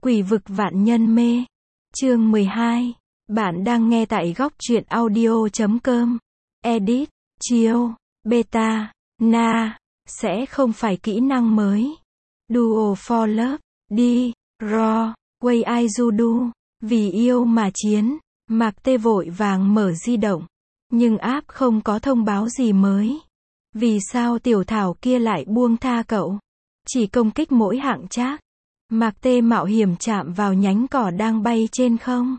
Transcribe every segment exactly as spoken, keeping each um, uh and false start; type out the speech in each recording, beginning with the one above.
Quỷ vực vạn nhân mê. Chương mười hai. Bạn đang nghe tại góc truyện audio chấm com. Edit, chill, beta, na. Sẽ không phải kỹ năng mới. Duo for love, đi, raw, way I you do. Vì yêu mà chiến. Mạc Tê vội vàng mở di động. Nhưng app không có thông báo gì mới. Vì sao tiểu thảo kia lại buông tha cậu? Chỉ công kích mỗi hạng trác. Mạc Tê mạo hiểm chạm vào nhánh cỏ đang bay trên không.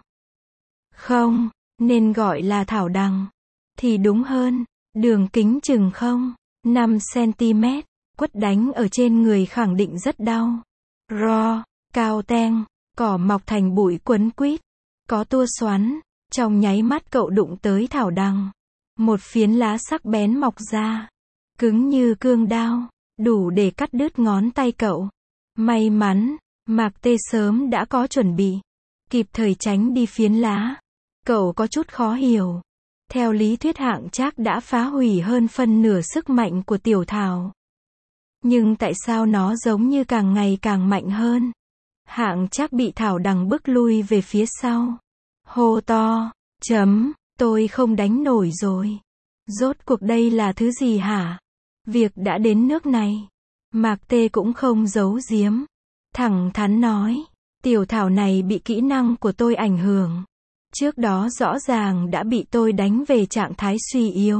Không, nên gọi là thảo đằng. Thì đúng hơn, đường kính chừng không, năm xăng-ti-mét, quất đánh ở trên người khẳng định rất đau. Ro, cao teng, cỏ mọc thành bụi quấn quýt, có tua xoắn, trong nháy mắt cậu đụng tới thảo đằng. Một phiến lá sắc bén mọc ra, cứng như cương đao, đủ để cắt đứt ngón tay cậu. May mắn, Mạc Tê sớm đã có chuẩn bị, kịp thời tránh đi phiến lá. Cậu có chút khó hiểu. Theo lý thuyết hạng trác đã phá hủy hơn phân nửa sức mạnh của tiểu thảo. Nhưng tại sao nó giống như càng ngày càng mạnh hơn? Hạng trác bị thảo đằng bức lui về phía sau. Hô to, chấm, tôi không đánh nổi rồi. Rốt cuộc đây là thứ gì hả? Việc đã đến nước này. Mạc Tê cũng không giấu giếm. Thẳng thắn nói, tiểu thảo này bị kỹ năng của tôi ảnh hưởng. Trước đó rõ ràng đã bị tôi đánh về trạng thái suy yếu.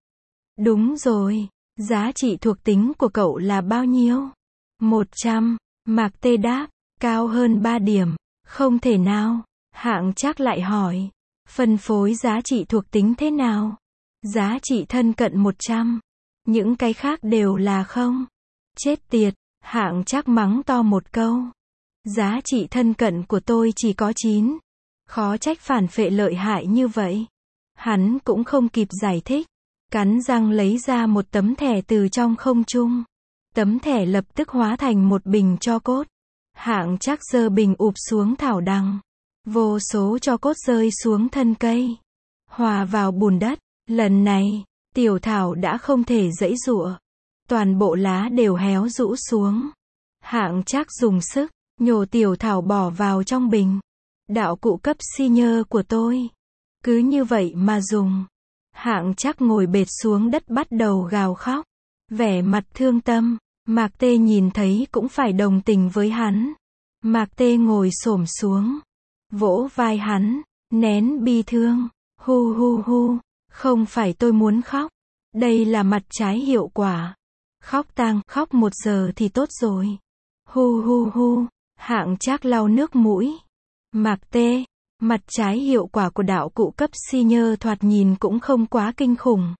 Đúng rồi, giá trị thuộc tính của cậu là bao nhiêu? một trăm, Mạc Tê đáp, cao hơn ba điểm. Không thể nào, hạng trác lại hỏi, phân phối giá trị thuộc tính thế nào? Giá trị thân cận một trăm, những cái khác đều là không. Chết tiệt, hạng trác mắng to một câu. Giá trị thân cận của tôi chỉ có chín. Khó trách phản phệ lợi hại như vậy. Hắn cũng không kịp giải thích. Cắn răng lấy ra một tấm thẻ từ trong không trung. Tấm thẻ lập tức hóa thành một bình tro cốt. Hạng trác giơ bình ụp xuống thảo đằng. Vô số tro cốt rơi xuống thân cây. Hòa vào bùn đất. Lần này, tiểu thảo đã không thể giãy giụa. Toàn bộ lá đều héo rũ xuống. Hạng trác dùng sức, nhổ tiểu thảo bỏ vào trong bình. Đạo cụ cấp senior của tôi. Cứ như vậy mà dùng. Hạng trác ngồi bệt xuống đất bắt đầu gào khóc. Vẻ mặt thương tâm. Mạc Tê nhìn thấy cũng phải đồng tình với hắn. Mạc Tê ngồi xổm xuống. Vỗ vai hắn. Nén bi thương. Hu hu hu. Không phải tôi muốn khóc. Đây là mặt trái hiệu quả. Khóc tang, khóc một giờ thì tốt rồi. Hu hu hu. Hạng trác lau nước mũi. Mạc Tê, mặt trái hiệu quả của đạo cụ cấp senior thoạt nhìn cũng không quá kinh khủng.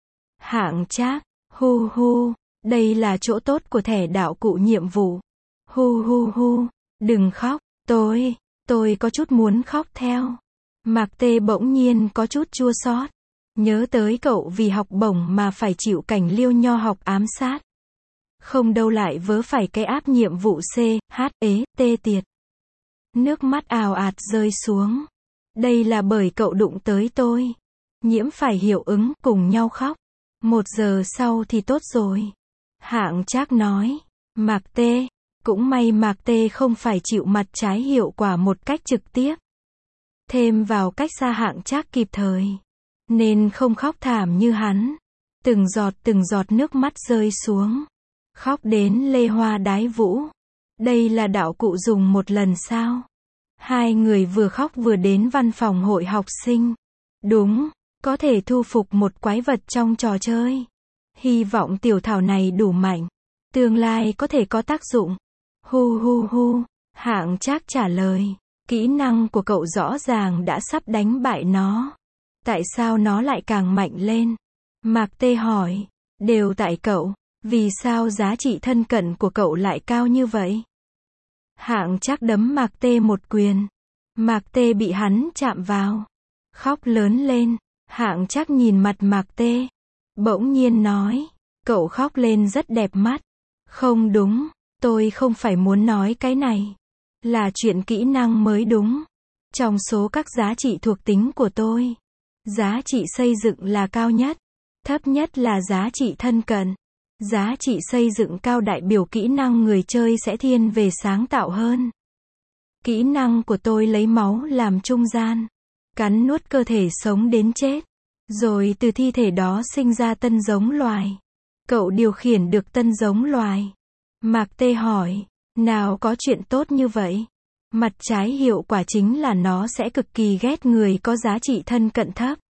Hạng trác, hu hu, đây là chỗ tốt của thẻ đạo cụ nhiệm vụ. Hu hu hu, đừng khóc, tôi, tôi có chút muốn khóc theo. Mạc Tê bỗng nhiên có chút chua xót. Nhớ tới cậu vì học bổng mà phải chịu cảnh Liêu Nho học ám sát. Không đâu lại vớ phải cái áp nhiệm vụ C, H, ế, tê tiệt. Nước mắt ào ạt rơi xuống. Đây là bởi cậu đụng tới tôi. Nhiễm phải hiệu ứng, cùng nhau khóc. Một giờ sau thì tốt rồi. Hạng trác nói. Mạc Tê. Cũng may Mạc Tê không phải chịu mặt trái hiệu quả một cách trực tiếp. Thêm vào cách xa hạng trác kịp thời. Nên không khóc thảm như hắn. Từng giọt từng giọt nước mắt rơi xuống. Khóc đến lê hoa đái vũ. Đây là đạo cụ dùng một lần sao? Hai người vừa khóc vừa đến văn phòng hội học sinh. Đúng, có thể thu phục một quái vật trong trò chơi. Hy vọng tiểu thảo này đủ mạnh. Tương lai có thể có tác dụng. Hu hu hu, hạng trác trả lời. Kỹ năng của cậu rõ ràng đã sắp đánh bại nó. Tại sao nó lại càng mạnh lên? Mạc Tê hỏi. Đều tại cậu. Vì sao giá trị thân cận của cậu lại cao như vậy? Hạng trác đấm Mạc Tê một quyền. Mạc Tê bị hắn chạm vào. Khóc lớn lên. Hạng trác nhìn mặt Mạc Tê. Bỗng nhiên nói. Cậu khóc lên rất đẹp mắt. Không đúng. Tôi không phải muốn nói cái này. Là chuyện kỹ năng mới đúng. Trong số các giá trị thuộc tính của tôi. Giá trị xây dựng là cao nhất. Thấp nhất là giá trị thân cận. Giá trị xây dựng cao đại biểu kỹ năng người chơi sẽ thiên về sáng tạo hơn. Kỹ năng của tôi lấy máu làm trung gian, cắn nuốt cơ thể sống đến chết, rồi từ thi thể đó sinh ra tân giống loài. Cậu điều khiển được tân giống loài. Mạc Tê hỏi, nào có chuyện tốt như vậy? Mặt trái hiệu quả chính là nó sẽ cực kỳ ghét người có giá trị thân cận thấp.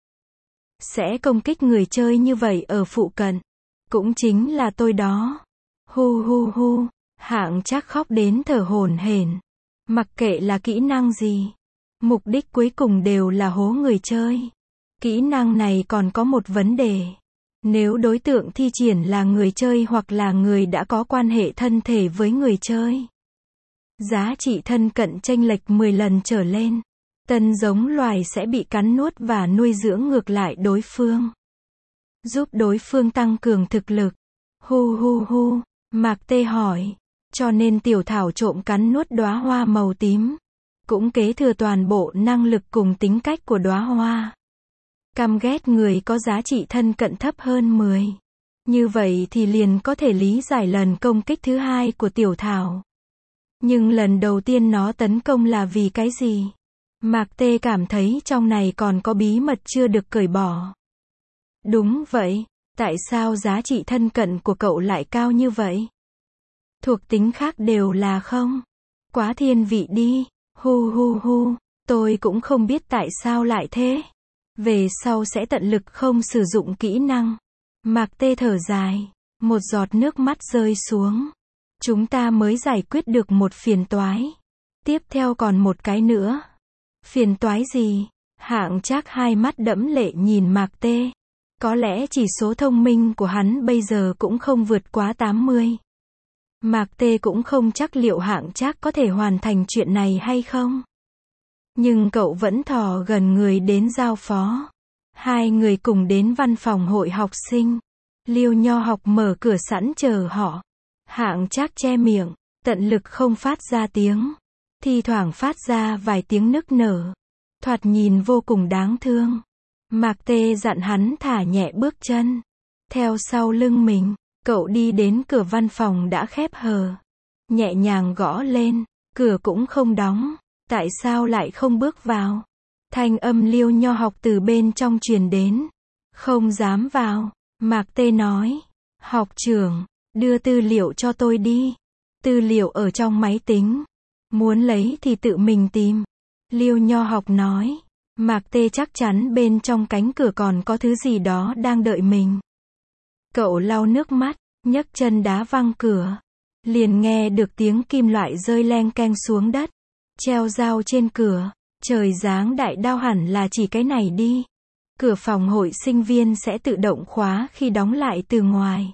Sẽ công kích người chơi như vậy ở phụ cận. Cũng chính là tôi đó. Hu hu hu, Hạng Trác khóc đến thở hổn hển. Mặc kệ là kỹ năng gì, mục đích cuối cùng đều là hố người chơi. Kỹ năng này còn có một vấn đề. Nếu đối tượng thi triển là người chơi hoặc là người đã có quan hệ thân thể với người chơi, giá trị thân cận chênh lệch mười lần trở lên, tân giống loài sẽ bị cắn nuốt và nuôi dưỡng ngược lại đối phương, giúp đối phương tăng cường thực lực. Hu hu hu, Mạc Tê hỏi, cho nên tiểu thảo trộm cắn nuốt đóa hoa màu tím, cũng kế thừa toàn bộ năng lực cùng tính cách của đóa hoa. Căm ghét người có giá trị thân cận thấp hơn mười. Như vậy thì liền có thể lý giải lần công kích thứ hai của tiểu thảo. Nhưng lần đầu tiên nó tấn công là vì cái gì? Mạc Tê cảm thấy trong này còn có bí mật chưa được cởi bỏ. Đúng vậy, tại sao giá trị thân cận của cậu lại cao như vậy? Thuộc tính khác đều là không? Quá thiên vị đi. Hu hu hu, tôi cũng không biết tại sao lại thế. Về sau sẽ tận lực không sử dụng kỹ năng. Mạc Tê thở dài, một giọt nước mắt rơi xuống. Chúng ta mới giải quyết được một phiền toái. Tiếp theo còn một cái nữa. Phiền toái gì? Hạng Trác hai mắt đẫm lệ nhìn Mạc Tê. Có lẽ chỉ số thông minh của hắn bây giờ cũng không vượt quá tám mươi. Mạc Tê cũng không chắc liệu Hạng Trác có thể hoàn thành chuyện này hay không. Nhưng cậu vẫn thò gần người đến giao phó. Hai người cùng đến văn phòng hội học sinh. Liêu Nho Học mở cửa sẵn chờ họ. Hạng Trác che miệng, tận lực không phát ra tiếng. Thi thoảng phát ra vài tiếng nức nở. Thoạt nhìn vô cùng đáng thương. Mạc Tê dặn hắn thả nhẹ bước chân. Theo sau lưng mình, cậu đi đến cửa văn phòng đã khép hờ. Nhẹ nhàng gõ lên, cửa cũng không đóng. Tại sao lại không bước vào? Thanh âm Liêu Nho Học từ bên trong truyền đến. Không dám vào, Mạc Tê nói. Học trưởng, đưa tư liệu cho tôi đi. Tư liệu ở trong máy tính. Muốn lấy thì tự mình tìm. Liêu Nho Học nói. Mạc Tê chắc chắn bên trong cánh cửa còn có thứ gì đó đang đợi mình. Cậu lau nước mắt, nhấc chân đá văng cửa. Liền nghe được tiếng kim loại rơi leng keng xuống đất. Treo dao trên cửa. Trời giáng đại đao hẳn là chỉ cái này đi. Cửa phòng hội sinh viên sẽ tự động khóa khi đóng lại từ ngoài.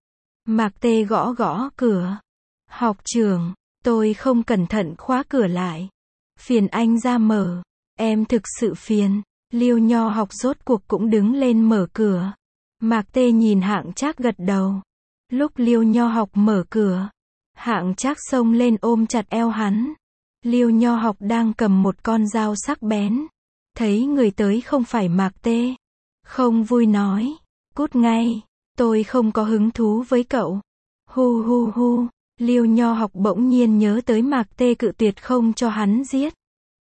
Mạc Tê gõ gõ cửa. Học trưởng, tôi không cẩn thận khóa cửa lại. Phiền anh ra mở. Em thực sự phiền. Liêu Nho Học rốt cuộc cũng đứng lên mở cửa. Mạc Tê nhìn Hạng Trác gật đầu. Lúc Liêu Nho Học mở cửa, Hạng Trác xông lên ôm chặt eo hắn. Liêu Nho Học đang cầm một con dao sắc bén. Thấy người tới không phải Mạc Tê. Không vui nói. Cút ngay. Tôi không có hứng thú với cậu. Hu hu hu. Liêu Nho Học bỗng nhiên nhớ tới Mạc Tê cự tuyệt không cho hắn giết.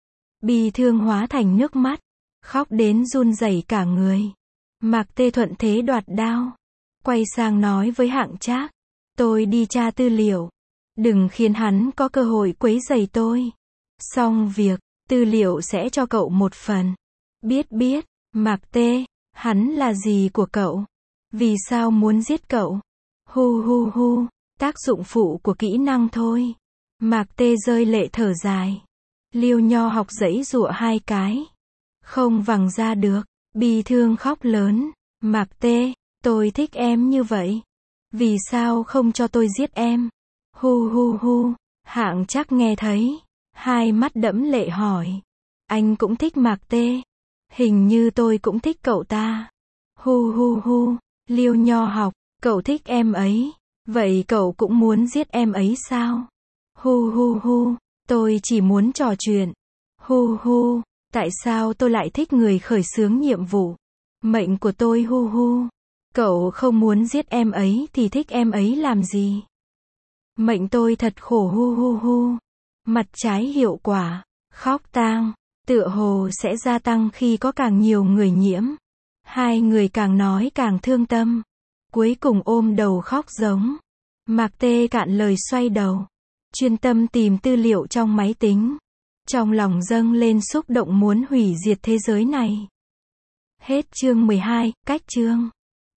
Bi thương hóa thành nước mắt. Khóc đến run rẩy cả người. Mạc Tê thuận thế đoạt đao. Quay sang nói với Hạng Trác. Tôi đi tra tư liệu. Đừng khiến hắn có cơ hội quấy rầy tôi. Xong việc, tư liệu sẽ cho cậu một phần. Biết biết, Mạc Tê, hắn là gì của cậu? Vì sao muốn giết cậu? Hu hu hu, tác dụng phụ của kỹ năng thôi. Mạc Tê rơi lệ thở dài. Liêu Nho Học giãy giụa hai cái. Không vằng ra được, bi thương khóc lớn. Mạc Tê, tôi thích em như vậy. Vì sao không cho tôi giết em? Hu hu hu, Hạng Trác nghe thấy. Hai mắt đẫm lệ hỏi. Anh cũng thích Mạc Tê. Hình như tôi cũng thích cậu ta. Hu hu hu, Liêu Nho Học, cậu thích em ấy. Vậy cậu cũng muốn giết em ấy sao? Hu hu hu, tôi chỉ muốn trò chuyện. Hu hu, tại sao tôi lại thích người khởi xướng nhiệm vụ? Mệnh của tôi hu hu. Cậu không muốn giết em ấy thì thích em ấy làm gì? Mệnh tôi thật khổ hu hu hu. Mặt trái hiệu quả, khóc tang, tựa hồ sẽ gia tăng khi có càng nhiều người nhiễm. Hai người càng nói càng thương tâm. Cuối cùng ôm đầu khóc giống. Mạc Tê cạn lời xoay đầu. Chuyên tâm tìm tư liệu trong máy tính. Trong lòng dâng lên xúc động muốn hủy diệt thế giới này. Hết chương mười hai, cách chương.